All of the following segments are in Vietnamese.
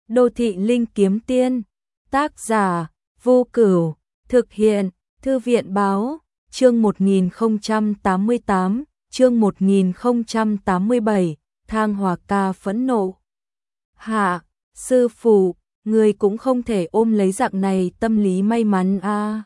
Đô thị linh kiếm tiên. Tác giả Vô Cửu. Thực hiện Thư viện báo. Chương 1088, chương 1087, Thang Hòa Ca phẫn nộ. Hạ, sư phụ, người cũng không thể ôm lấy dạng này tâm lý may mắn a.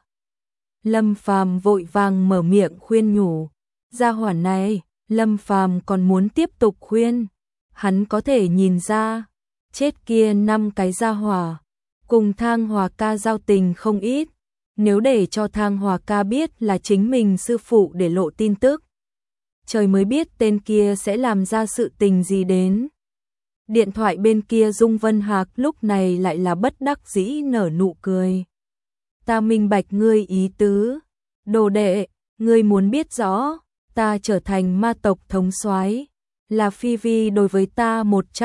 Lâm Phàm vội vàng mở miệng khuyên nhủ. Gia hỏa này, Lâm Phàm còn muốn tiếp tục khuyên. Hắn có thể nhìn ra, chết kia 5 cái gia hỏa, cùng Thang Hòa Ca giao tình không ít. Nếu để cho Thang Hòa Ca biết là chính mình sư phụ để lộ tin tức, trời mới biết tên kia sẽ làm ra sự tình gì đến. Điện thoại bên kia Dung Vân Hạc lúc này lại là bất đắc dĩ nở nụ cười. Ta minh bạch ngươi ý tứ. Đồ đệ, ngươi muốn biết rõ, ta trở thành ma tộc thống soái, là Phi Vi đối với ta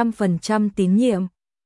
100% tín nhiệm.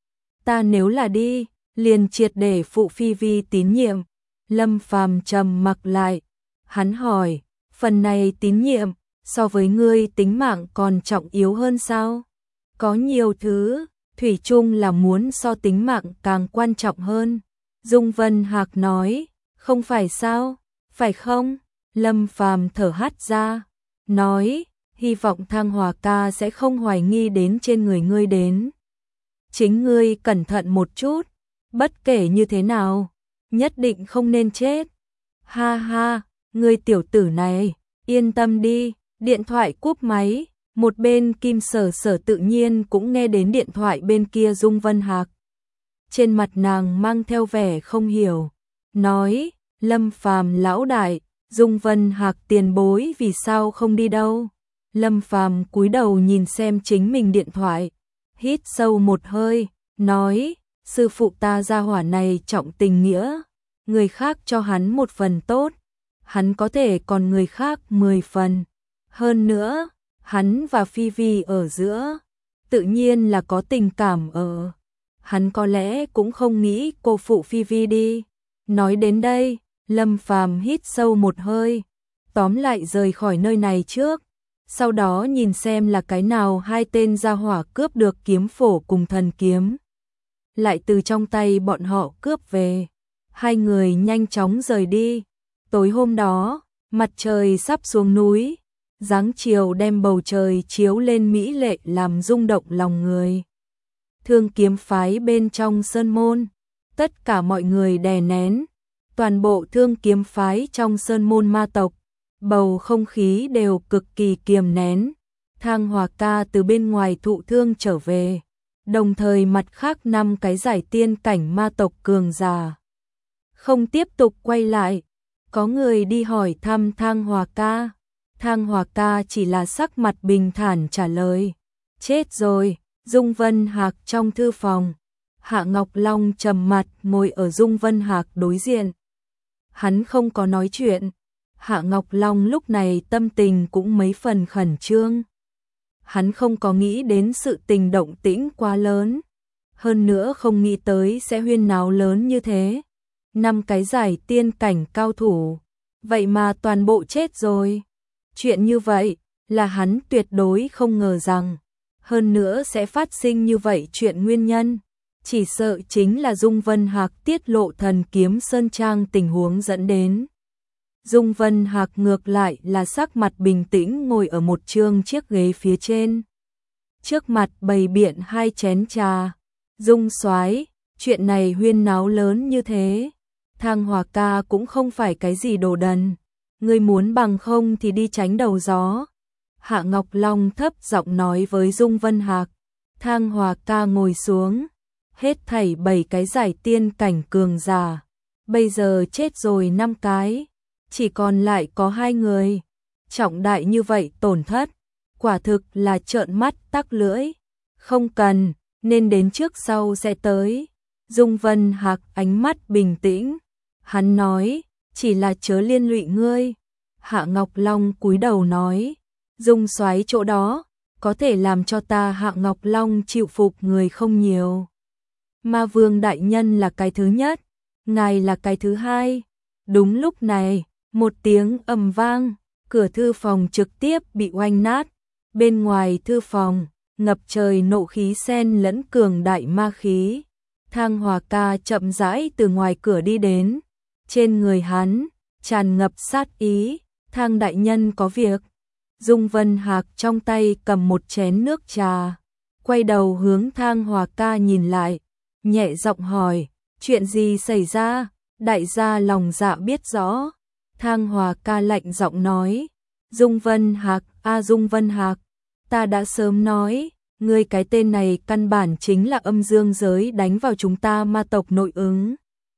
Ta nếu là đi, liền triệt để phụ Phi Vi tín nhiệm. Lâm Phàm trầm mặc lại, hắn hỏi, phần này tín nhiệm, so với ngươi tính mạng còn trọng yếu hơn sao? Có nhiều thứ, thủy chung là muốn so tính mạng càng quan trọng hơn. Dung Vân Hạc nói, không phải sao, phải không? Lâm Phàm thở hắt ra, nói, hy vọng Thang Hòa Ca sẽ không hoài nghi đến trên người ngươi đến. Chính ngươi cẩn thận một chút, bất kể như thế nào, nhất định không nên chết. Ha ha, ngươi tiểu tử này, yên tâm đi. Điện thoại cúp máy, một bên Kim Sở Sở tự nhiên cũng nghe đến điện thoại bên kia Dung Vân Hạc. Trên mặt nàng mang theo vẻ không hiểu, nói, Lâm Phàm lão đại, Dung Vân Hạc tiền bối vì sao không đi đâu? Lâm Phàm cúi đầu nhìn xem chính mình điện thoại, hít sâu một hơi, nói, sư phụ ta gia hỏa này trọng tình nghĩa, người khác cho hắn một phần tốt, hắn có thể còn người khác 10 phần. Hơn nữa, hắn và Phi Vi ở giữa, tự nhiên là có tình cảm ở. Hắn có lẽ cũng không nghĩ cô phụ Phi Vi đi. Nói đến đây, Lâm Phàm hít sâu một hơi, tóm lại rời khỏi nơi này trước. Sau đó nhìn xem là cái nào hai tên gia hỏa cướp được kiếm phổ cùng thần kiếm. Lại từ trong tay bọn họ cướp về. Hai người nhanh chóng rời đi. Tối hôm đó, mặt trời sắp xuống núi. Dáng chiều đem bầu trời chiếu lên mỹ lệ làm rung động lòng người. Thương kiếm phái bên trong sơn môn, tất cả mọi người đè nén, toàn bộ thương kiếm phái trong sơn môn ma tộc, bầu không khí đều cực kỳ kiềm nén. Thang Hòa Ca từ bên ngoài thụ thương trở về, đồng thời mặt khác 5 cái giải tiên cảnh ma tộc cường giả không tiếp tục quay lại. Có người đi hỏi thăm Thang Hòa Ca. Thang Hòa Ca chỉ là sắc mặt bình thản trả lời, chết rồi. Dung Vân Hạc trong thư phòng, Hạ Ngọc Long trầm mặt ngồi ở Dung Vân Hạc đối diện. Hắn không có nói chuyện. Hạ Ngọc Long lúc này tâm tình cũng mấy phần khẩn trương. Hắn không có nghĩ đến sự tình động tĩnh quá lớn, hơn nữa không nghĩ tới sẽ huyên náo lớn như thế. 5 cái giải tiên cảnh cao thủ, vậy mà toàn bộ chết rồi. Chuyện như vậy là hắn tuyệt đối không ngờ rằng, hơn nữa sẽ phát sinh như vậy. Chuyện nguyên nhân chỉ sợ chính là Dung Vân Hạc tiết lộ thần kiếm sơn trang tình huống dẫn đến. Dung Vân Hạc ngược lại là sắc mặt bình tĩnh ngồi ở một chiếc ghế phía trên. Trước mặt bày biện 2 chén trà. Dung soái, chuyện này huyên náo lớn như thế, Thang Hòa Ca cũng không phải cái gì đồ đần. Ngươi muốn bằng không thì đi tránh đầu gió. Hạ Ngọc Long thấp giọng nói với Dung Vân Hạc. Thang Hòa Ca ngồi xuống. Hết thảy 7 cái giải tiên cảnh cường giả, bây giờ chết rồi 5 cái, chỉ còn lại có 2 người. Trọng đại như vậy tổn thất, quả thực là trợn mắt tắc lưỡi. Không cần, nên đến trước sau sẽ tới. Dung Vân Hạc ánh mắt bình tĩnh, hắn nói, chỉ là chớ liên lụy ngươi. Hạ Ngọc Long cúi đầu nói, Dung soái chỗ đó, có thể làm cho ta Hạ Ngọc Long chịu phục người không nhiều. Ma Vương đại nhân là cái thứ nhất, ngài là cái thứ hai. Đúng lúc này, một tiếng ầm vang, cửa thư phòng trực tiếp bị oanh nát. Bên ngoài thư phòng, ngập trời nộ khí xen lẫn cường đại ma khí. Thang Hòa Ca chậm rãi từ ngoài cửa đi đến, trên người hắn tràn ngập sát ý. Thang đại nhân có việc. Dung Vân Hạc trong tay cầm một chén nước trà, quay đầu hướng Thang Hòa Ca nhìn lại, nhẹ giọng hỏi, chuyện gì xảy ra? Đại gia lòng dạ biết rõ. Thang Hòa Ca lạnh giọng nói, Dung Vân Hạc, Dung Vân Hạc, ta đã sớm nói, ngươi cái tên này căn bản chính là âm dương giới đánh vào chúng ta ma tộc nội ứng.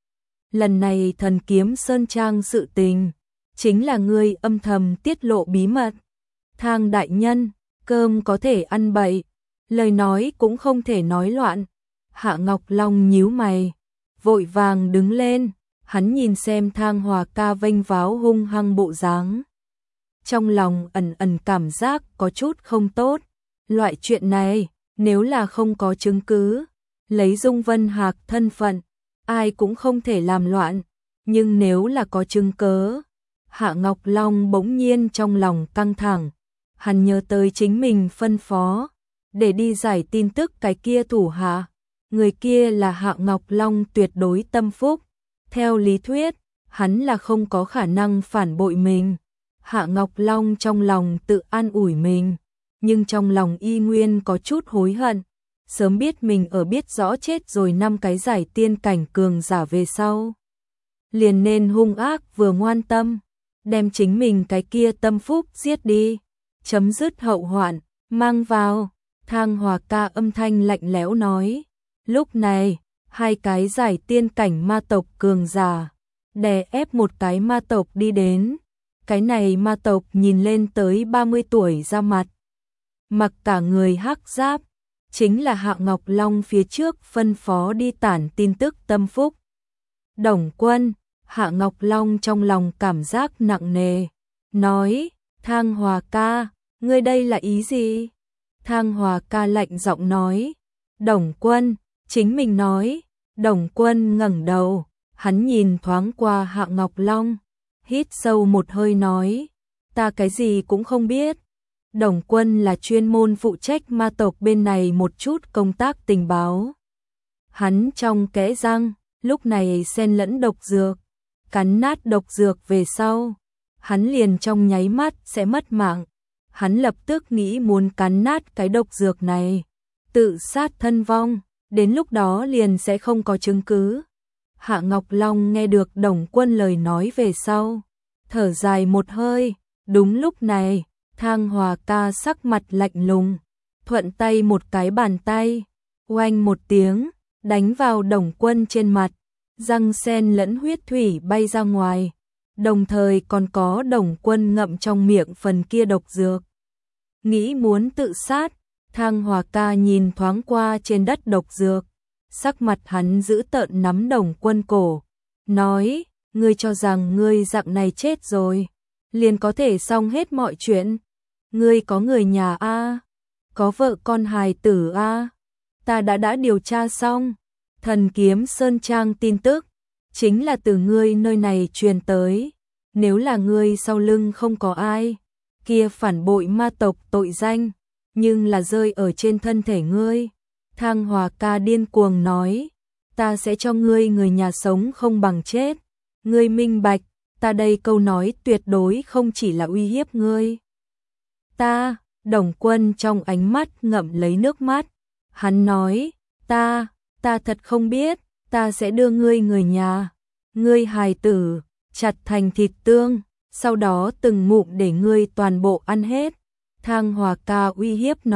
Lần này Thần Kiếm Sơn Trang sự tình, chính là ngươi âm thầm tiết lộ bí mật. Thang đại nhân, cơm có thể ăn bậy, lời nói cũng không thể nói loạn. Hạ Ngọc Long nhíu mày, vội vàng đứng lên, hắn nhìn xem Thang Hòa Ca vênh váo hung hăng bộ dáng. Trong lòng ẩn ẩn cảm giác có chút không tốt. Loại chuyện này, nếu là không có chứng cứ, lấy Dung Vân Hạc thân phận, ai cũng không thể làm loạn. Nhưng nếu là có chứng cớ, Hạ Ngọc Long bỗng nhiên trong lòng căng thẳng. Hắn nhớ tới chính mình phân phó, để đi giải tin tức cái kia thủ hạ. Người kia là Hạ Ngọc Long tuyệt đối tâm phúc. Theo lý thuyết, hắn là không có khả năng phản bội mình. Hạ Ngọc Long trong lòng tự an ủi mình, nhưng trong lòng y nguyên có chút hối hận. Sớm biết mình ở biết rõ chết rồi 5 cái giải tiên cảnh cường giả về sau, liền nên hung ác vừa ngoan tâm, đem chính mình cái kia tâm phúc giết đi, chấm dứt hậu hoạn, mang vào. Thang Hòa Ca âm thanh lạnh lẽo nói. Lúc này, 2 cái giải tiên cảnh ma tộc cường giả đè ép một cái ma tộc đi đến. Cái này ma tộc nhìn lên tới 30 tuổi ra mặt, mặc cả người hắc giáp, chính là Hạ Ngọc Long phía trước phân phó đi tản tin tức tâm phúc. Đồng Quân. Hạ Ngọc Long trong lòng cảm giác nặng nề, nói, Thang Hòa Ca, ngươi đây là ý gì? Thang Hòa Ca lạnh giọng nói, Đồng Quân, chính mình nói. Đồng Quân ngẩng đầu, hắn nhìn thoáng qua Hạ Ngọc Long, hít sâu một hơi nói, ta cái gì cũng không biết. Đồng Quân là chuyên môn phụ trách ma tộc bên này một chút công tác tình báo. Hắn trong kẽ răng, lúc này xen lẫn độc dược, cắn nát độc dược về sau, hắn liền trong nháy mắt sẽ mất mạng. Hắn lập tức nghĩ muốn cắn nát cái độc dược này, tự sát thân vong, đến lúc đó liền sẽ không có chứng cứ. Hạ Ngọc Long nghe được Đồng Quân lời nói về sau, thở dài một hơi. Đúng lúc này, Thang Hòa Ca sắc mặt lạnh lùng, thuận tay một cái bàn tay, oanh một tiếng, đánh vào Đồng Quân trên mặt, răng sen lẫn huyết thủy bay ra ngoài, đồng thời còn có Đồng Quân ngậm trong miệng phần kia độc dược. Nghĩ muốn tự sát, Thang Hòa Ca nhìn thoáng qua trên đất độc dược, sắc mặt hắn giữ tợn nắm Đồng Quân cổ, nói, ngươi cho rằng ngươi dạng này chết rồi, liền có thể xong hết mọi chuyện. Ngươi có người nhà a, có vợ con hài tử a. Ta đã điều tra xong, Thần Kiếm Sơn Trang tin tức chính là từ ngươi nơi này truyền tới. Nếu là ngươi sau lưng không có ai, kia phản bội ma tộc tội danh, nhưng là rơi ở trên thân thể ngươi. Thang Hòa Ca điên cuồng nói, ta sẽ cho ngươi người nhà sống không bằng chết. Ngươi minh bạch, ta đây câu nói tuyệt đối không chỉ là uy hiếp ngươi. Ta, Đồng Quân trong ánh mắt ngậm lấy nước mắt. Hắn nói, ta thật không biết, ta sẽ đưa ngươi người nhà, ngươi hài tử, chặt thành thịt tương, sau đó từng ngụm để ngươi toàn bộ ăn hết. Thang Hòa Ca uy hiếp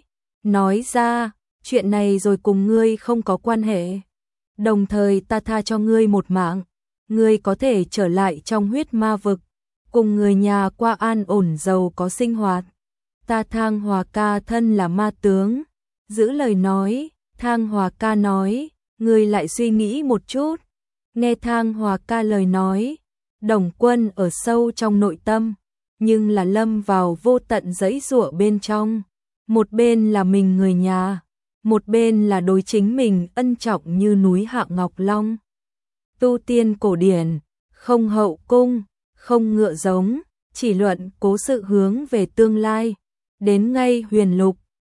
nói ra, chuyện này rồi cùng ngươi không có quan hệ. Đồng thời ta tha cho ngươi một mạng, ngươi có thể trở lại trong huyết ma vực, cùng người nhà qua an ổn giàu có sinh hoạt. Ta Thang Hòa Ca thân là ma tướng, giữ lời nói. Thang Hòa Ca nói, ngươi lại suy nghĩ một chút. Nghe Thang Hòa Ca lời nói, Đồng Quân ở sâu trong nội tâm, nhưng là lâm vào vô tận giãy giụa bên trong. Một bên là mình người nhà, một bên là đối chính mình ân trọng như núi Hạ Ngọc Long. Tu tiên cổ điển, không hậu cung, không ngựa giống, chỉ luận cố sự hướng về tương lai. Đến ngay huyền lục,